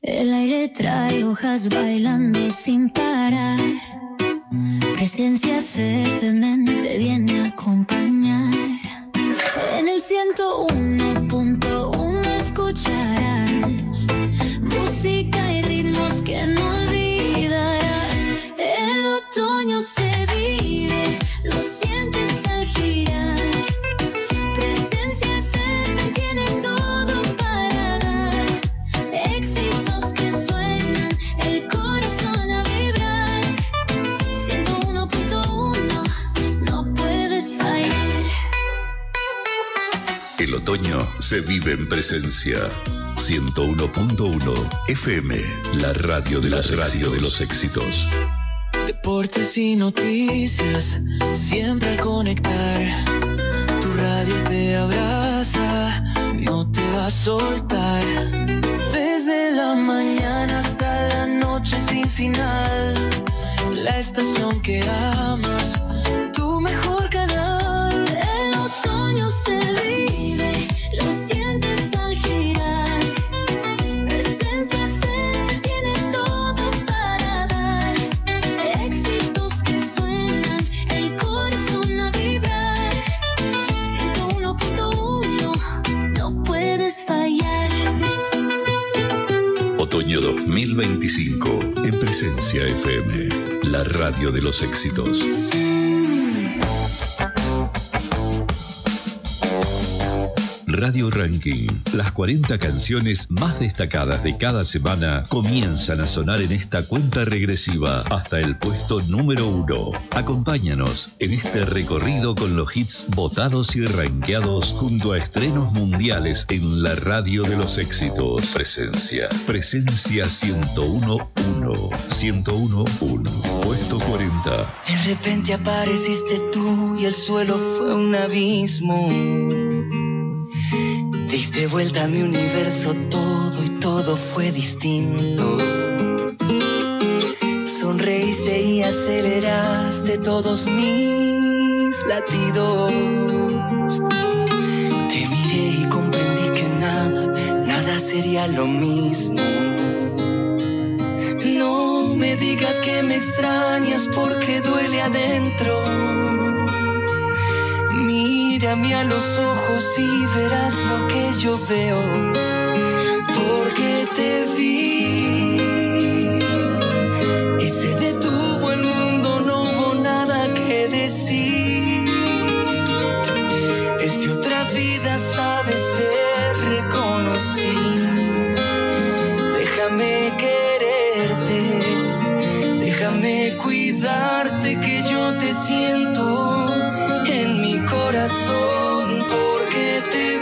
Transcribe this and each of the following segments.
El aire trae hojas bailando sin parar. Presencia FM te viene a acompañar. En el 101.1 escucharás música y ritmos que no olvidarás. El otoño se vive, lo sientes al girar. Presencia FM tiene todo para dar. Éxitos que suenan, el corazón a vibrar. 101.1, no puedes fallar. El otoño se vive en Presencia. 101.1 FM, la radio de los éxitos. Deportes y noticias, siempre al conectar. Tu radio te abraza, no te va a soltar. Desde la mañana hasta la noche sin final. La estación que amas, tu mejor canal. El otoño se vive, lo sientes al girar. Presencia FM tiene todo para dar. Éxitos que suenan, el corazón a vibrar. 101.1, no puedes fallar. Otoño 2025 en Presencia FM, la radio de los éxitos. Radio Ranking. Las 40 canciones más destacadas de cada semana comienzan a sonar en esta cuenta regresiva hasta el puesto número 1. Acompáñanos en este recorrido con los hits votados y rankeados junto a estrenos mundiales en la radio de los éxitos. Presencia 101.1. 101.1. Puesto 40. De repente apareciste tú y el suelo fue un abismo. Diste vuelta a mi universo todo y todo fue distinto. Sonreíste y aceleraste todos mis latidos. Te miré y comprendí que nada sería lo mismo. No me digas que me extrañas porque duele adentro. Mírame a los ojos y verás lo que yo veo, porque te vi y se detuvo el mundo, no hubo nada que decir. Es de otra vida, sabes, te reconocí. Déjame quererte, déjame cuidarte, que yo te siento en mi corazón, porque te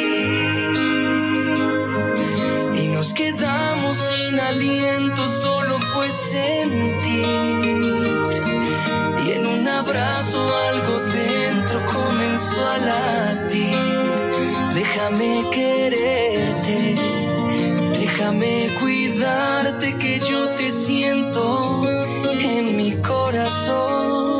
vi y nos quedamos sin aliento, solo fue sentir, y en un abrazo algo dentro comenzó a latir. Déjame quererte, déjame cuidarte, que yo te siento en mi corazón.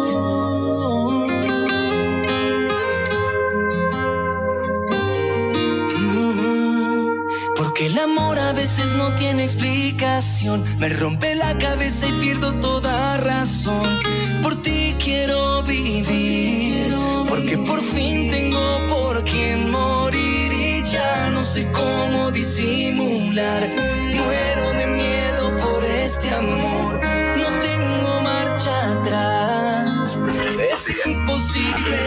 Porque el amor a veces no tiene explicación, me rompe la cabeza y pierdo toda razón. Por ti quiero vivir, porque por fin tengo por quien morir y ya no sé cómo disimular. Muero de miedo por este amor, no tengo marcha atrás, es imposible.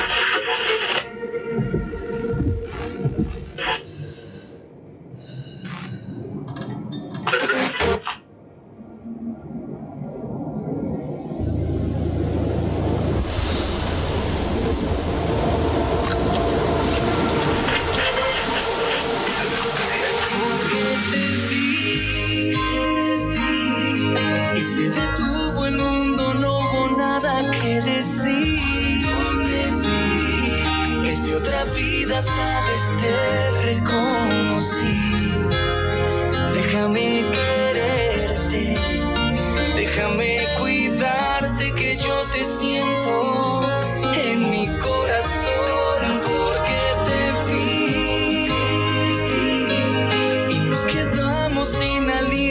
Sabes, te reconocí. Déjame quererte, déjame cuidarte, que yo te siento en mi corazón, porque te vi y nos quedamos sin aliento.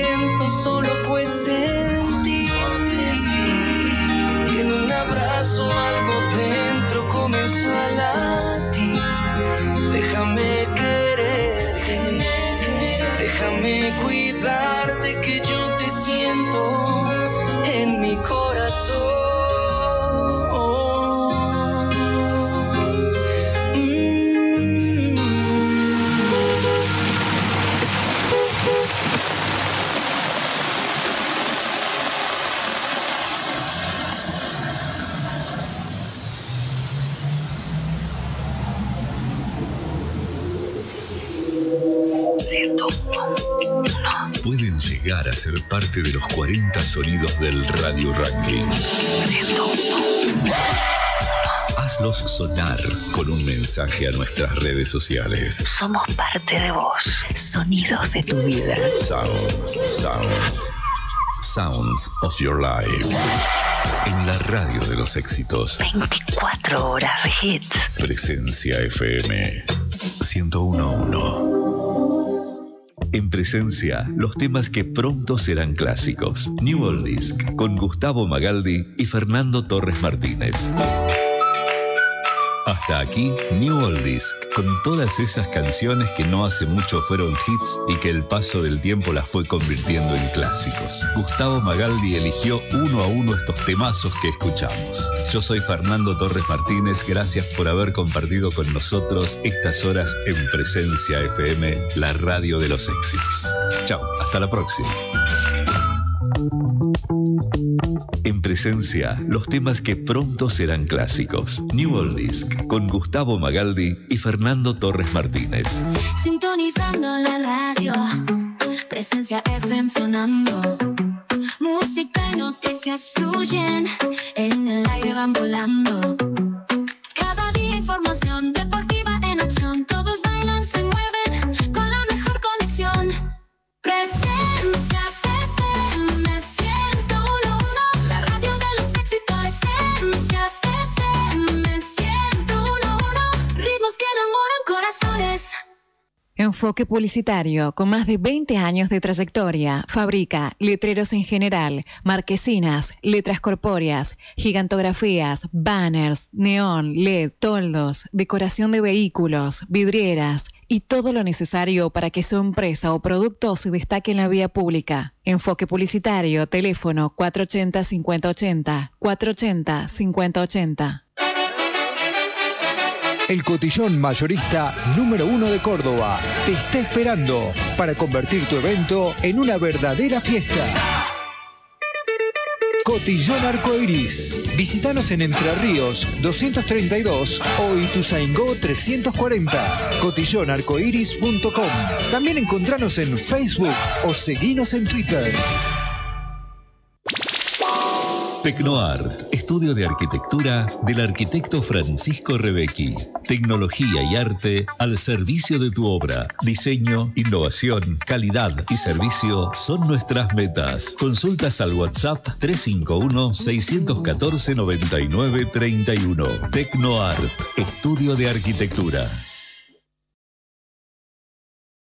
Déjame cuidarte que yo te siento en mi corazón. Pueden llegar a ser parte de los 40 sonidos del Radio Ranking. Hazlos sonar con un mensaje a nuestras redes sociales. Somos parte de vos. Sonidos de tu vida. Sounds of your life. En la radio de los éxitos. 24 horas de hits. Presencia FM 101.1. En Presencia, los temas que pronto serán clásicos. New Old Disc, con Gustavo Magaldi y Fernando Torres Martínez. Hasta aquí, New Old Disc, con todas esas canciones que no hace mucho fueron hits y que el paso del tiempo las fue convirtiendo en clásicos. Gustavo Magaldi eligió uno a uno estos temazos que escuchamos. Yo soy Fernando Torres Martínez, gracias por haber compartido con nosotros estas horas en Presencia FM, la radio de los éxitos. Chao, hasta la próxima. En Presencia, los temas que pronto serán clásicos. New Old Disc, con Gustavo Magaldi y Fernando Torres Martínez. Sintonizando la radio, Presencia FM sonando. Música y noticias fluyen, en el aire van volando. Cada día información deportiva en acción. Todos bailan, se mueven, con la mejor conexión. Presencia FM 101.1, la radio de los éxitos. Presencia FM 101.1, ritmos que enamoran corazones. Enfoque Publicitario, con más de 20 años de trayectoria, fabrica letreros en general, marquesinas, letras corpóreas, gigantografías, banners, neón, LED, toldos, decoración de vehículos, vidrieras y todo lo necesario para que su empresa o producto se destaque en la vía pública. Enfoque Publicitario, teléfono 480-5080, 480-5080. El Cotillón Mayorista número 1 de Córdoba te está esperando para convertir tu evento en una verdadera fiesta. Cotillón Arcoiris. Visítanos en Entre Ríos 232 o Ituzaingó 340. cotillonarcoiris.com. También encontranos en Facebook o seguinos en Twitter. Tecnoart, estudio de arquitectura del arquitecto Francisco Rebecki. Tecnología y arte al servicio de tu obra. Diseño, innovación, calidad y servicio son nuestras metas. Consultas al WhatsApp 351-614-9931. Tecnoart, estudio de arquitectura.